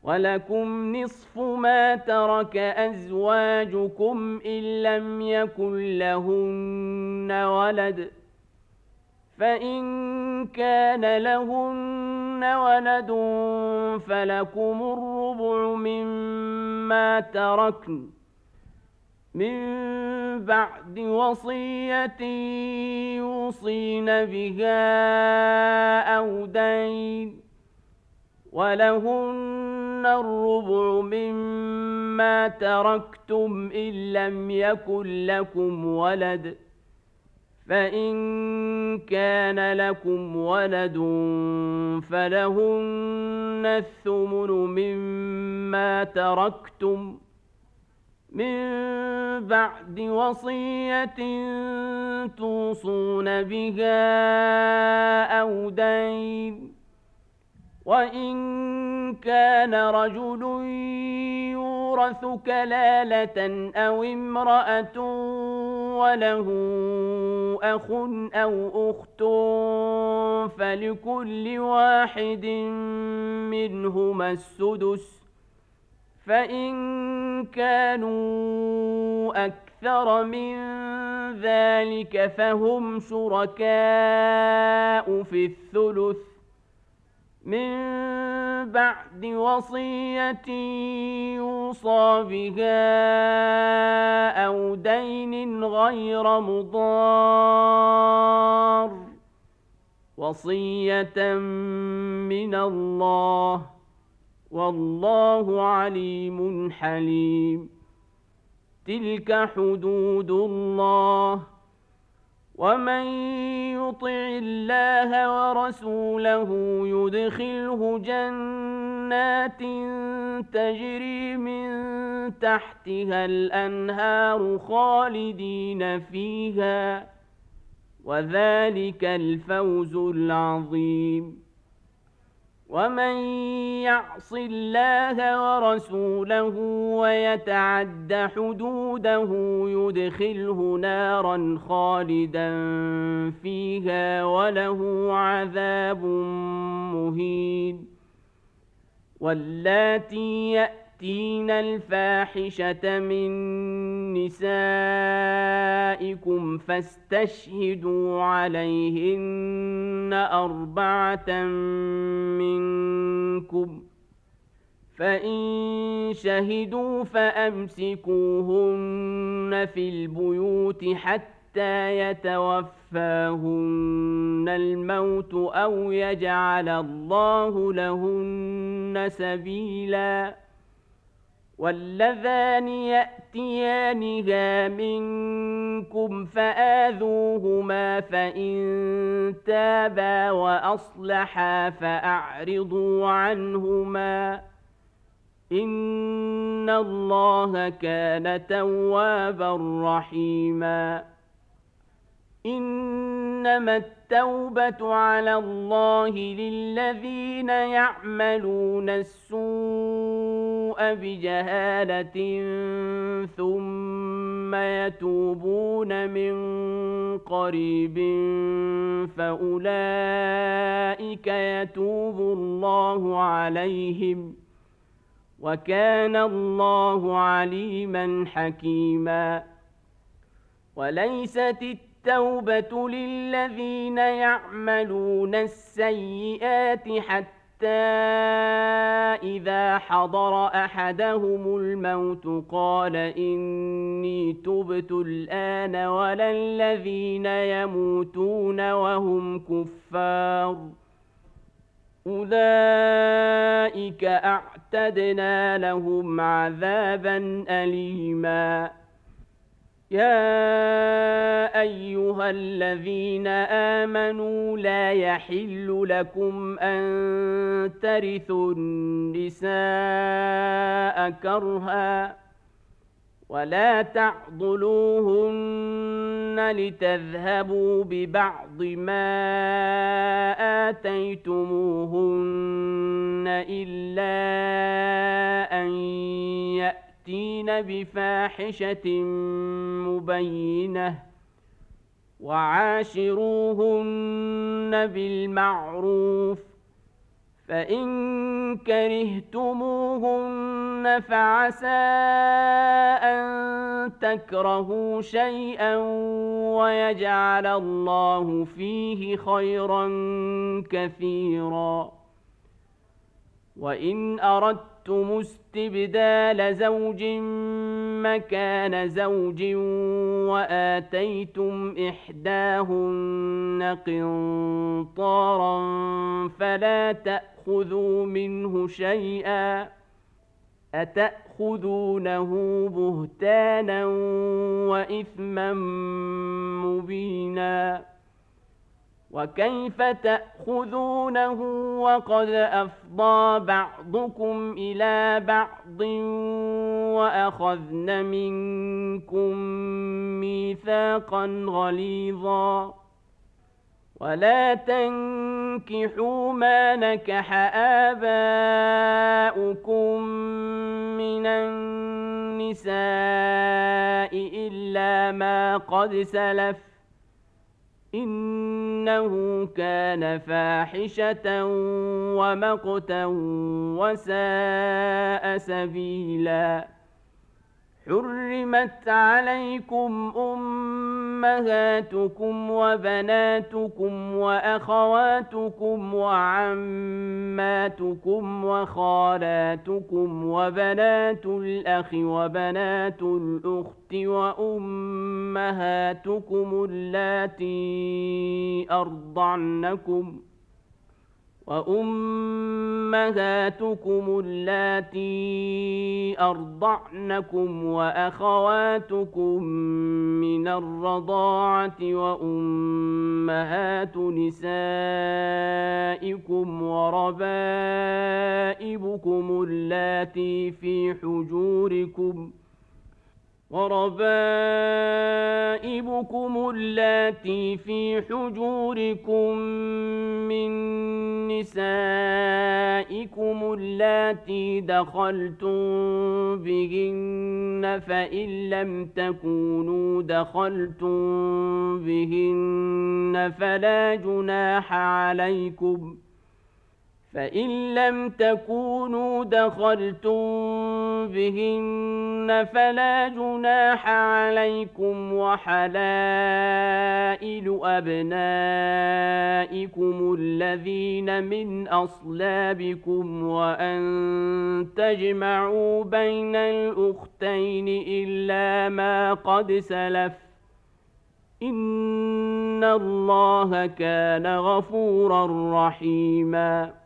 ولكم نصف ما ترك أزواجكم إن لم يكن لهن ولد، فإن كان لهن ولد فلكم الربع مما تركن من بعد وصية يوصين بها أو دين، ولهن الربع مما تركتم إن لم يكن لكم ولد، فإن كان لكم ولد فلهن الثمن مما تركتم من بعد وصية توصون بها أو دين، وإن كان رجل يورث كلالة أو امرأة وله أخ أو أخت فلكل واحد منهما السدس، فإن كانوا أكثر من ذلك فهم شركاء في الثلث من بعد وصية يوصى بها أو دين غير مضار، وصية من الله، والله عليم حليم. تلك حدود الله، ومن يطع الله ورسوله يدخله جنات تجري من تحتها الأنهار خالدين فيها، وذلك الفوز العظيم. ومن يعص الله ورسوله ويتعد حدوده يدخله نارا خالدا فيها وله عذاب مهين. واللاتي يأتين الفاحشة من نسائكم فاستشهدوا عليهن 4 منكم، فإن شهدوا فأمسكوهن في البيوت حتى يتوفاهن الموت أو يجعل الله لهن سبيلا. واللذان يأتيانها منكم فآذوهما فإن تابا وأصلحا فأعرضوا عنهما، إن الله كان توابا رحيما. إنما التوبة على الله للذين يعملون السوء بجهالة ثم يتوبون من قريب فأولئك يتوب الله عليهم، وكان الله عليما حكيما. وليست التوبة للذين يعملون السيئات حتى إذا حضر أحدهم الموت قال إني تبت الآن، ولا الذين يموتون وهم كفار، أولئك أعتدنا لهم عذابا أليما. يا أيها الذين آمنوا لا يحل لكم أن ترثوا النساء كرها، ولا تعضلوهن لتذهبوا ببعض ما آتيتموهن إلا أن يأتين بفاحشة مبينة، وعاشروهن بالمعروف، فإن كرهتموهن فعسى أن تكرهوا شيئا ويجعل الله فيه خيرا كثيرا. وإن أردتم استبدال زوج مكان زوج وآتيتم إحداهن قنطارا فلا تأخذوا منه شيئا أتأخذونه بهتانا وإثما مبينا. وكيف تأخذونه وقد أفضى بعضكم إلى بعض وأخذن منكم ميثاقا غليظا. ولا تنكحوا ما نكح آباؤكم من النساء إلا ما قد سلف إنه كان فاحشة ومقتا وساء سبيلا. حرمت عليكم أمهاتكم وبناتكم وأخواتكم وعماتكم وخالاتكم وبنات الأخ وبنات الأخت وأمهاتكم اللاتي أرضعنكم وأخواتكم من الرضاعة وأمهات نسائكم وربائبكم اللاتي في حجوركم من نسائكم اللاتي دخلتم بهن فإن لم تكونوا دخلتم بهن فلا جناح عليكم وحلائل أبنائكم الذين من أصلابكم وأن تجمعوا بين الأختين إلا ما قد سلف إن الله كان غفورا رحيما.